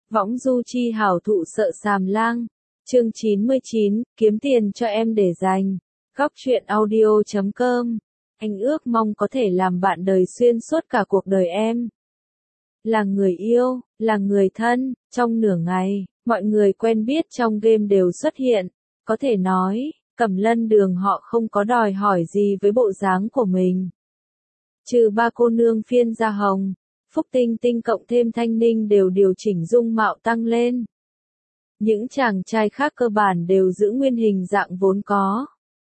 Võng du chi hảo thụ sợ sàm lang. Chương 99, kiếm tiền cho em để dành. Góc truyện audio.com. Anh ước mong có thể làm bạn đời xuyên suốt cả cuộc đời em. Là người yêu, là người thân, trong nửa ngày, mọi người quen biết trong game đều xuất hiện. Có thể nói, Cẩm Lân Đường họ không có đòi hỏi gì với bộ dáng của mình. Trừ ba cô nương phiên Gia Hồng, Phúc Tinh Tinh cộng thêm Thanh Ninh đều điều chỉnh dung mạo tăng lên. Những chàng trai khác cơ bản đều giữ nguyên hình dạng vốn có.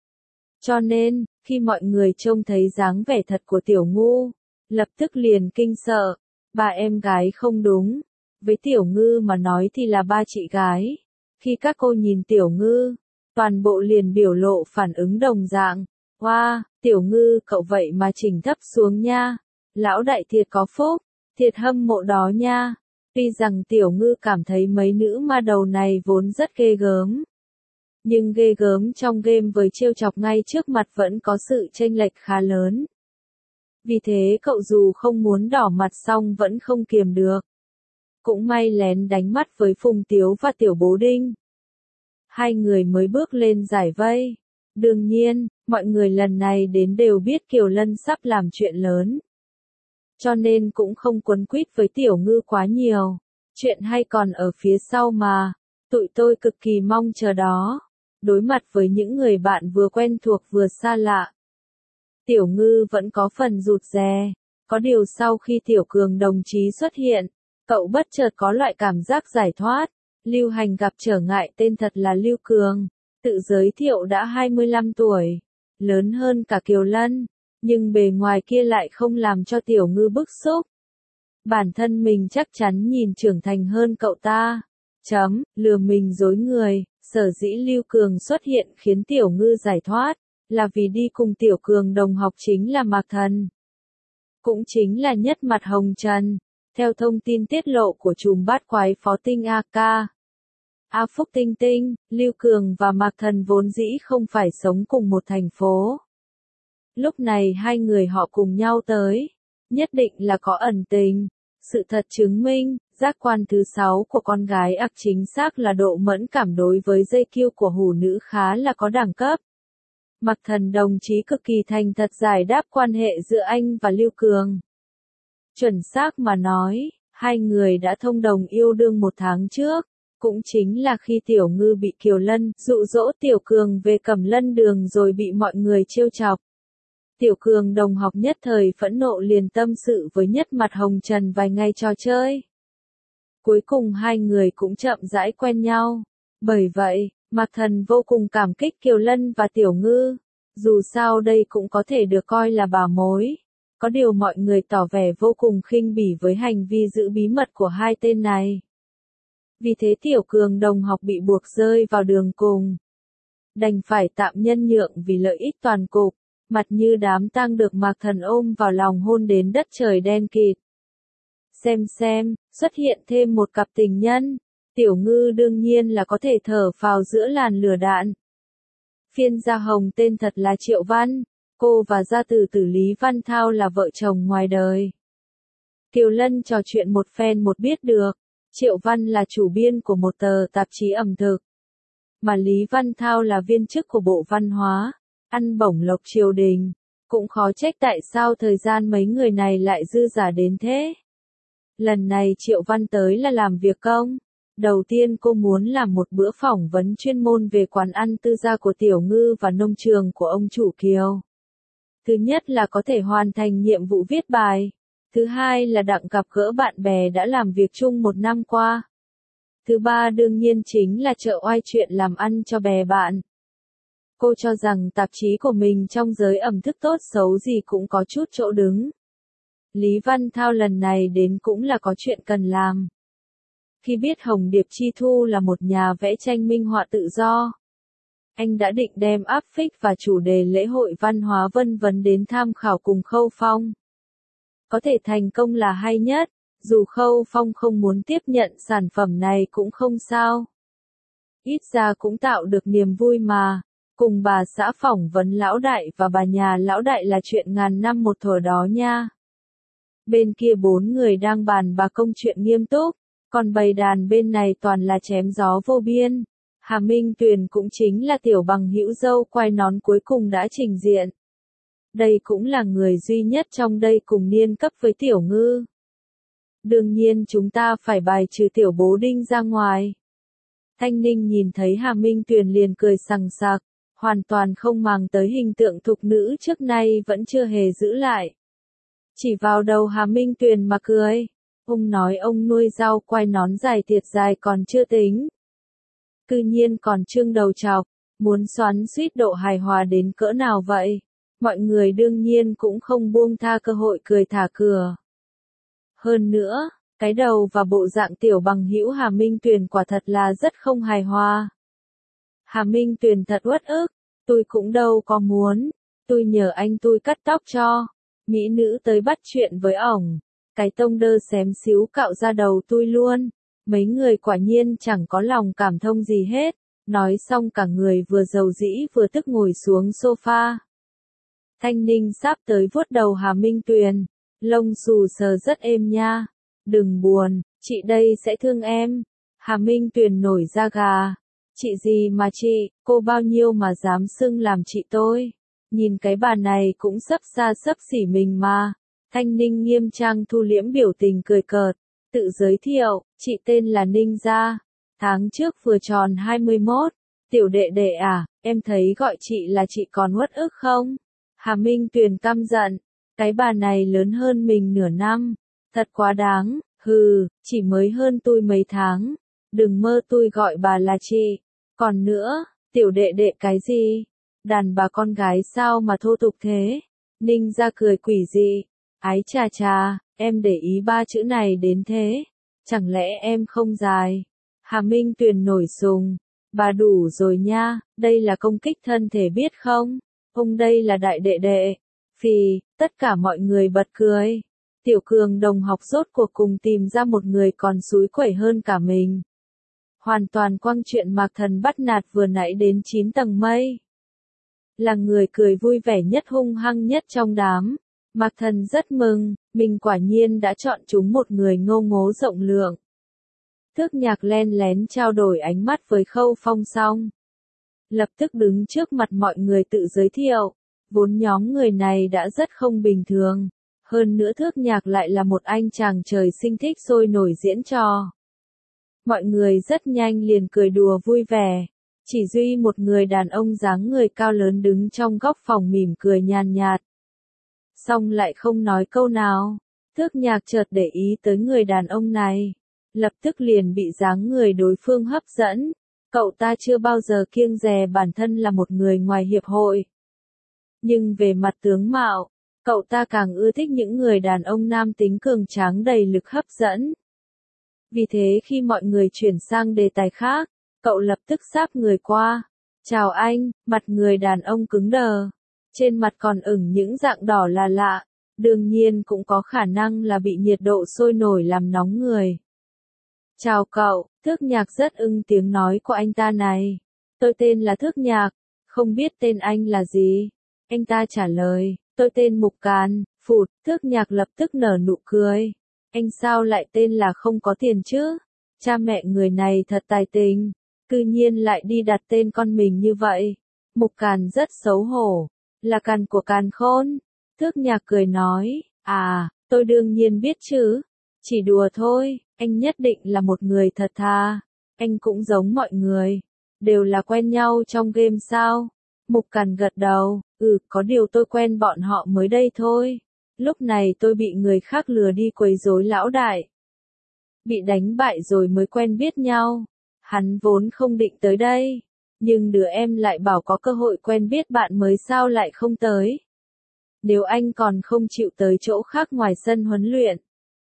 Cho nên, khi mọi người trông thấy dáng vẻ thật của Tiểu Ngu, lập tức liền kinh sợ. Ba em gái không đúng. Với Tiểu Ngư mà nói thì là ba chị gái. Khi các cô nhìn Tiểu Ngư, toàn bộ liền biểu lộ phản ứng đồng dạng. Wow, Tiểu Ngư cậu vậy mà chỉnh thấp xuống nha. Lão đại thiệt có phúc, thiệt hâm mộ đó nha. Tuy rằng Tiểu Ngư cảm thấy mấy nữ ma đầu này vốn rất ghê gớm. Nhưng ghê gớm trong game với trêu chọc ngay trước mặt vẫn có sự chênh lệch khá lớn. Vì thế cậu dù không muốn đỏ mặt xong vẫn không kiềm được. Cũng may lén đánh mắt với Phùng Tiếu và Tiểu Bố Đinh. Hai người mới bước lên giải vây. Đương nhiên, mọi người lần này đến đều biết Kiều Lân sắp làm chuyện lớn. Cho nên cũng không quấn quýt với Tiểu Ngư quá nhiều. Chuyện hay còn ở phía sau mà. Tụi tôi cực kỳ mong chờ đó. Đối mặt với những người bạn vừa quen thuộc vừa xa lạ. Tiểu Ngư vẫn có phần rụt rè. Có điều sau khi Tiểu Cường đồng chí xuất hiện, cậu bất chợt có loại cảm giác giải thoát. Lưu Hành gặp trở ngại tên thật là Lưu Cường. Tự giới thiệu đã 25 tuổi. Lớn hơn cả Kiều Lân. Nhưng bề ngoài kia lại không làm cho Tiểu Ngư bức xúc. Bản thân mình chắc chắn nhìn trưởng thành hơn cậu ta. Lừa mình dối người. Sở dĩ Lưu Cường xuất hiện khiến Tiểu Ngư giải thoát. Là vì đi cùng Tiểu Cường đồng học chính là Mạc Thần. Cũng chính là nhất mặt hồng trần. Theo thông tin tiết lộ của chùm bát quái Phó Tinh AK. Phúc Tinh Tinh, Lưu Cường và Mạc Thần vốn dĩ không phải sống cùng một thành phố. Lúc này hai người họ cùng nhau tới. Nhất định là có ẩn tình. Sự thật chứng minh, giác quan thứ 6 của con gái chính xác là độ mẫn cảm đối với dây cue của hủ nữ khá là có đẳng cấp. Mạc Thần đồng chí cực kỳ thành thật giải đáp quan hệ giữa anh và Lưu Cường. Chuẩn xác mà nói, hai người đã thông đồng yêu đương 1 tháng trước. Cũng chính là khi Tiểu Ngư bị Kiều Lân dụ dỗ Tiểu Cường về Cẩm Lân Đường rồi bị mọi người trêu chọc. Tiểu Cường đồng học nhất thời phẫn nộ liền tâm sự với nhất mặt hồng trần vài ngày trò chơi. Cuối cùng hai người cũng chậm rãi quen nhau. Bởi vậy, Mạc Thần vô cùng cảm kích Kiều Lân và Tiểu Ngư. Dù sao đây cũng có thể được coi là bảo mối. Có điều mọi người tỏ vẻ vô cùng khinh bỉ với hành vi giữ bí mật của hai tên này. Vì thế Tiểu Cường đồng học bị buộc rơi vào đường cùng. Đành phải tạm nhân nhượng vì lợi ích toàn cục. Mặt như đám tang được Mạc Thần ôm vào lòng hôn đến đất trời đen kịt. Xem, xuất hiện thêm một cặp tình nhân. Tiểu Ngư đương nhiên là có thể thở phào giữa làn lửa đạn. Phiên Gia Hồng tên thật là Triệu Văn. Cô và gia tử tử Lý Văn Thao là vợ chồng ngoài đời. Kiều Lân trò chuyện một phen một biết được. Triệu Văn là chủ biên của một tờ tạp chí ẩm thực. Mà Lý Văn Thao là viên chức của Bộ Văn hóa. Ăn bổng lộc triều đình. Cũng khó trách tại sao thời gian mấy người này lại dư giả đến thế. Lần này Triệu Văn tới là làm việc công. Đầu tiên cô muốn làm một bữa phỏng vấn chuyên môn về quán ăn tư gia của Tiểu Ngư và nông trường của ông chủ Kiều. Thứ nhất là có thể hoàn thành nhiệm vụ viết bài. Thứ hai là đặng gặp gỡ bạn bè đã làm việc chung 1 năm qua. Thứ ba đương nhiên chính là trợ oai chuyện làm ăn cho bè bạn. Cô cho rằng tạp chí của mình trong giới ẩm thực tốt xấu gì cũng có chút chỗ đứng. Lý Văn Thao lần này đến cũng là có chuyện cần làm. Khi biết Hồng Điệp Chi Thu là một nhà vẽ tranh minh họa tự do, anh đã định đem áp phích và chủ đề lễ hội văn hóa vân vân đến tham khảo cùng Khâu Phong. Có thể thành công là hay nhất, dù Khâu Phong không muốn tiếp nhận sản phẩm này cũng không sao. Ít ra cũng tạo được niềm vui mà. Cùng bà xã phỏng vấn lão đại và bà nhà lão đại là chuyện ngàn năm một thuở đó nha. Bên kia 4 người đang bàn bạc công chuyện nghiêm túc. Còn bầy đàn bên này toàn là chém gió vô biên. Hà Minh Tuyền cũng chính là tiểu bằng hữu dâu quai nón cuối cùng đã trình diện. Đây cũng là người duy nhất trong đây cùng niên cấp với tiểu ngư. Đương nhiên chúng ta phải bài trừ tiểu bố đinh ra ngoài. Thanh Ninh nhìn thấy Hà Minh Tuyền liền cười sằng sặc, hoàn toàn không màng tới hình tượng thục nữ trước nay vẫn chưa hề giữ lại. Chỉ vào đầu Hà Minh Tuyền mà cười. Ông nói ông nuôi rau quai nón dài thiệt dài còn chưa tính. Cư nhiên còn trương đầu chọc, muốn xoắn suýt độ hài hòa đến cỡ nào vậy? Mọi người đương nhiên cũng không buông tha cơ hội cười thả cửa. Hơn nữa, cái đầu và bộ dạng tiểu bằng hữu Hà Minh Tuyền quả thật là rất không hài hòa. Hà Minh Tuyền thật uất ức, tôi cũng đâu có muốn, tôi nhờ anh tôi cắt tóc cho. Mỹ nữ tới bắt chuyện với ổng, cái tông đơ xém xíu cạo ra đầu tôi luôn. Mấy người quả nhiên chẳng có lòng cảm thông gì hết. Nói xong cả người vừa dầu dĩ vừa tức ngồi xuống sofa. Thanh Ninh sắp tới vuốt đầu Hà Minh Tuyền, lông xù sờ rất êm nha. Đừng buồn, chị đây sẽ thương em. Hà Minh Tuyền nổi da gà. Chị gì mà chị, cô bao nhiêu mà dám xưng làm chị tôi. Nhìn cái bà này cũng sấp xa sấp xỉ mình mà. Thanh Ninh nghiêm trang thu liễm biểu tình cười cợt. Tự giới thiệu, chị tên là Ninh Gia. Tháng trước vừa tròn 21. Tiểu đệ đệ à, em thấy gọi chị là chị còn uất ức không? Hà Minh Tuyền căm giận. Cái bà này lớn hơn mình nửa năm. Thật quá đáng, hừ, chỉ mới hơn tôi mấy tháng. Đừng mơ tôi gọi bà là chị. Còn nữa, tiểu đệ đệ cái gì? Đàn bà con gái sao mà thô tục thế? Ninh Gia cười quỷ dị. Ái chà chà, em để ý ba chữ này đến thế. Chẳng lẽ em không dài? Hà Minh Tuyền nổi sùng. Bà đủ rồi nha, đây là công kích thân thể biết không? Ông đây là đại đệ đệ. Phì, tất cả mọi người bật cười. Tiểu Cường đồng học rốt cuộc cùng tìm ra một người còn xúi quẩy hơn cả mình. Hoàn toàn quăng chuyện Mạc Thần bắt nạt vừa nãy đến 9 tầng mây. Là người cười vui vẻ nhất hung hăng nhất trong đám. Mạc Thần rất mừng, mình quả nhiên đã chọn chúng một người ngô ngố rộng lượng. Thước Nhạc len lén trao đổi ánh mắt với Khâu Phong xong. Lập tức đứng trước mặt mọi người tự giới thiệu. Vốn nhóm người này đã rất không bình thường. Hơn nữa Thước Nhạc lại là một anh chàng trời sinh thích sôi nổi diễn trò. Mọi người rất nhanh liền cười đùa vui vẻ. Chỉ duy một người đàn ông dáng người cao lớn đứng trong góc phòng mỉm cười nhàn nhạt. Xong lại không nói câu nào. Thước Nhạc chợt để ý tới người đàn ông này. Lập tức liền bị dáng người đối phương hấp dẫn. Cậu ta chưa bao giờ kiêng dè bản thân là một người ngoài hiệp hội. Nhưng về mặt tướng mạo, cậu ta càng ưa thích những người đàn ông nam tính cường tráng đầy lực hấp dẫn. Vì thế khi mọi người chuyển sang đề tài khác, cậu lập tức sáp người qua. Chào anh, mặt người đàn ông cứng đờ. Trên mặt còn ửng những dạng đỏ là lạ. Đương nhiên cũng có khả năng là bị nhiệt độ sôi nổi làm nóng người. Chào cậu, Thước Nhạc rất ưng tiếng nói của anh ta này. Tôi tên là Thước Nhạc, không biết tên anh là gì? Anh ta trả lời, tôi tên Mục Càn, phụt, Thước Nhạc lập tức nở nụ cười. Anh sao lại tên là không có tiền chứ? Cha mẹ người này thật tài tình, cư nhiên lại đi đặt tên con mình như vậy. Mục Càn rất xấu hổ, là Càn của Càn Khôn. Thước Nhạc cười nói, à, tôi đương nhiên biết chứ, chỉ đùa thôi, anh nhất định là một người thật thà. Anh cũng giống mọi người, đều là quen nhau trong game sao? Mục Càn gật đầu, có điều tôi quen bọn họ mới đây thôi. Lúc này tôi bị người khác lừa đi quấy rối lão đại. Bị đánh bại rồi mới quen biết nhau. Hắn vốn không định tới đây. Nhưng đứa em lại bảo có cơ hội quen biết bạn mới sao lại không tới. Nếu anh còn không chịu tới chỗ khác ngoài sân huấn luyện.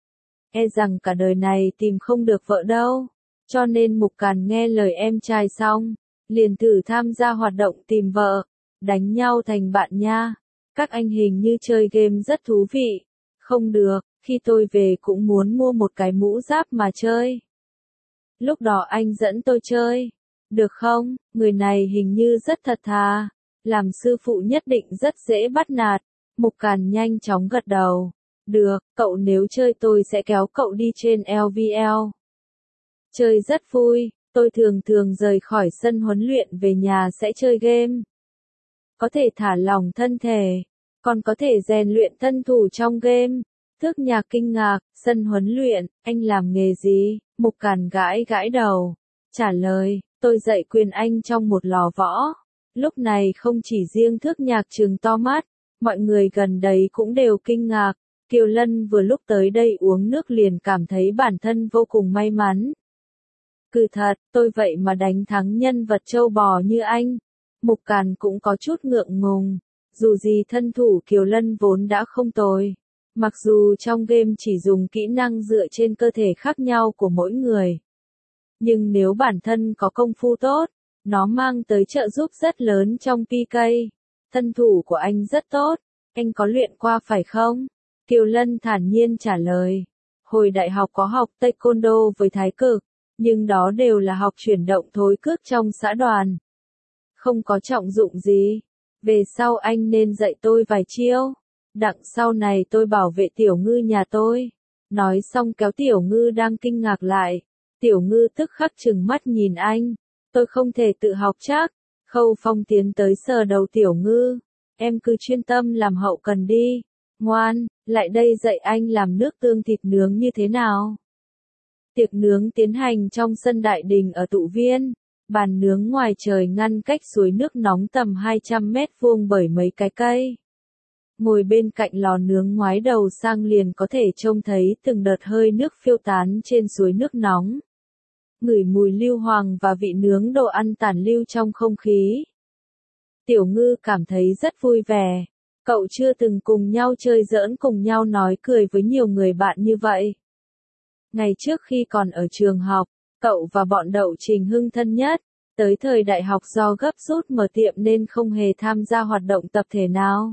E rằng cả đời này tìm không được vợ đâu. Cho nên Mục Càn nghe lời em trai xong. Liền thử tham gia hoạt động tìm vợ. Đánh nhau thành bạn nha. Các anh hình như chơi game rất thú vị. Không được, khi tôi về cũng muốn mua một cái mũ giáp mà chơi. Lúc đó anh dẫn tôi chơi. Được không? Người này hình như rất thật thà. Làm sư phụ nhất định rất dễ bắt nạt. Mục Càn nhanh chóng gật đầu. Được, cậu nếu chơi tôi sẽ kéo cậu đi trên LVL. Chơi rất vui, tôi thường thường rời khỏi sân huấn luyện về nhà sẽ chơi game. Có thể thả lỏng thân thể, còn có thể rèn luyện thân thủ trong game. Thước Nhạc kinh ngạc, sân huấn luyện, anh làm nghề gì? Mục Càn gãi gãi đầu, trả lời, tôi dạy quyền Anh trong một lò võ. Lúc này không chỉ riêng Thước Nhạc trừng to mắt, mọi người gần đấy cũng đều kinh ngạc. Kiều Lân vừa lúc tới đây uống nước liền cảm thấy bản thân vô cùng may mắn. Cứ thật, tôi vậy mà đánh thắng nhân vật châu bò như anh. Mục Càn cũng có chút ngượng ngùng, dù gì thân thủ Kiều Lân vốn đã không tồi. Mặc dù trong game chỉ dùng kỹ năng dựa trên cơ thể khác nhau của mỗi người. Nhưng nếu bản thân có công phu tốt, nó mang tới trợ giúp rất lớn trong PK. Thân thủ của anh rất tốt, anh có luyện qua phải không? Kiều Lân thản nhiên trả lời. Hồi đại học có học taekwondo với thái cực, nhưng đó đều là học chuyển động thối cước trong xã đoàn. Không có trọng dụng gì. Về sau anh nên dạy tôi vài chiêu. Đặng sau này tôi bảo vệ Tiểu Ngư nhà tôi. Nói xong kéo Tiểu Ngư đang kinh ngạc lại. Tiểu Ngư tức khắc trừng mắt nhìn anh. Tôi không thể tự học chắc. Khâu Phong tiến tới sờ đầu Tiểu Ngư. Em cứ chuyên tâm làm hậu cần đi. Ngoan, lại đây dạy anh làm nước tương thịt nướng như thế nào. Tiệc nướng tiến hành trong sân đại đình ở Tụ Viên. Bàn nướng ngoài trời ngăn cách suối nước nóng tầm 200 mét vuông bởi mấy cái cây. Ngồi bên cạnh lò nướng ngoái đầu sang liền có thể trông thấy từng đợt hơi nước phiêu tán trên suối nước nóng. Ngửi mùi lưu hoàng và vị nướng đồ ăn tản lưu trong không khí. Tiểu Ngư cảm thấy rất vui vẻ. Cậu chưa từng cùng nhau chơi giỡn cùng nhau nói cười với nhiều người bạn như vậy. Ngày trước khi còn ở trường học, cậu và bọn Đậu Trình Hưng thân nhất. Tới thời đại học do gấp rút mở tiệm nên không hề tham gia hoạt động tập thể nào.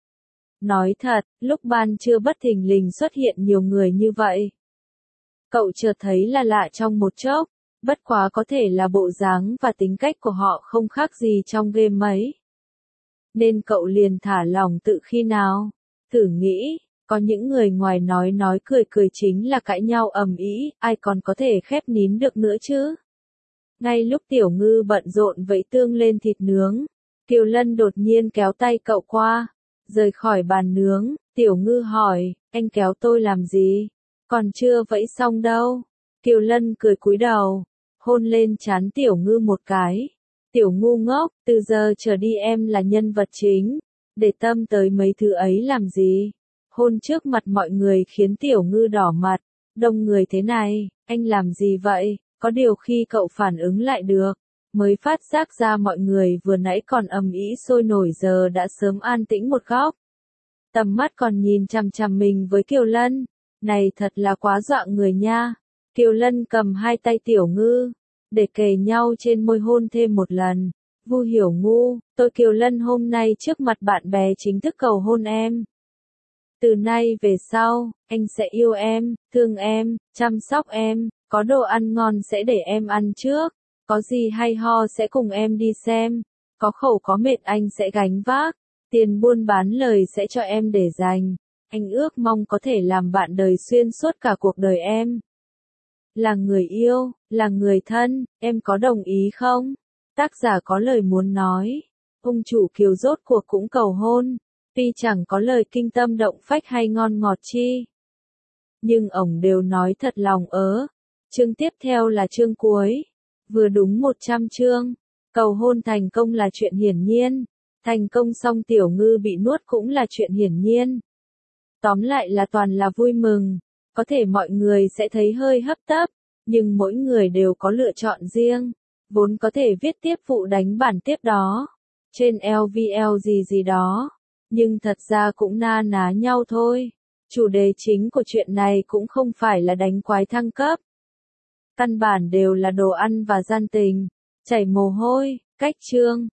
Nói thật, lúc ban trưa bất thình lình xuất hiện nhiều người như vậy. Cậu chợt thấy là lạ trong một chốc, bất quá có thể là bộ dáng và tính cách của họ không khác gì trong game mấy. Nên cậu liền thả lỏng tự khi nào. Thử nghĩ, có những người ngoài nói cười cười chính là cãi nhau ầm ĩ, ai còn có thể khép nín được nữa chứ. Ngay lúc Tiểu Ngư bận rộn vẫy tương lên thịt nướng, Kiều Lân đột nhiên kéo tay cậu qua. Rời khỏi bàn nướng, Tiểu Ngư hỏi, anh kéo tôi làm gì? Còn chưa vẫy xong đâu. Kiều Lân cười cúi đầu, hôn lên trán Tiểu Ngư một cái. Tiểu ngu ngốc, từ giờ trở đi em là nhân vật chính. Để tâm tới mấy thứ ấy làm gì? Hôn trước mặt mọi người khiến Tiểu Ngư đỏ mặt. Đông người thế này, anh làm gì vậy? Có điều khi cậu phản ứng lại được, mới phát giác ra mọi người vừa nãy còn ầm ĩ sôi nổi giờ đã sớm an tĩnh một góc. Tầm mắt còn nhìn chằm chằm mình với Kiều Lân. Này thật là quá dọa người nha. Kiều Lân cầm hai tay Tiểu Ngư, để kề nhau trên môi hôn thêm một lần. Vu Hiểu Ngu, tôi Kiều Lân hôm nay trước mặt bạn bè chính thức cầu hôn em. Từ nay về sau, anh sẽ yêu em, thương em, chăm sóc em, có đồ ăn ngon sẽ để em ăn trước, có gì hay ho sẽ cùng em đi xem, có khổ có mệt anh sẽ gánh vác, tiền buôn bán lời sẽ cho em để dành. Anh ước mong có thể làm bạn đời xuyên suốt cả cuộc đời em. Là người yêu, là người thân, em có đồng ý không? Tác giả có lời muốn nói. Ông chủ Kiều rốt cuộc cũng cầu hôn. Tuy chẳng có lời kinh tâm động phách hay ngon ngọt chi. Nhưng ổng đều nói thật lòng ớ. Chương tiếp theo là chương cuối. Vừa đúng 100 chương. Cầu hôn thành công là chuyện hiển nhiên. Thành công xong Tiểu Ngư bị nuốt cũng là chuyện hiển nhiên. Tóm lại là toàn là vui mừng. Có thể mọi người sẽ thấy hơi hấp tấp. Nhưng mỗi người đều có lựa chọn riêng. Vốn có thể viết tiếp vụ đánh bản tiếp đó. Trên LVL gì đó. Nhưng thật ra cũng na ná nhau thôi. Chủ đề chính của chuyện này cũng không phải là đánh quái thăng cấp. Căn bản đều là đồ ăn và gian tình. Chảy mồ hôi, cách chương.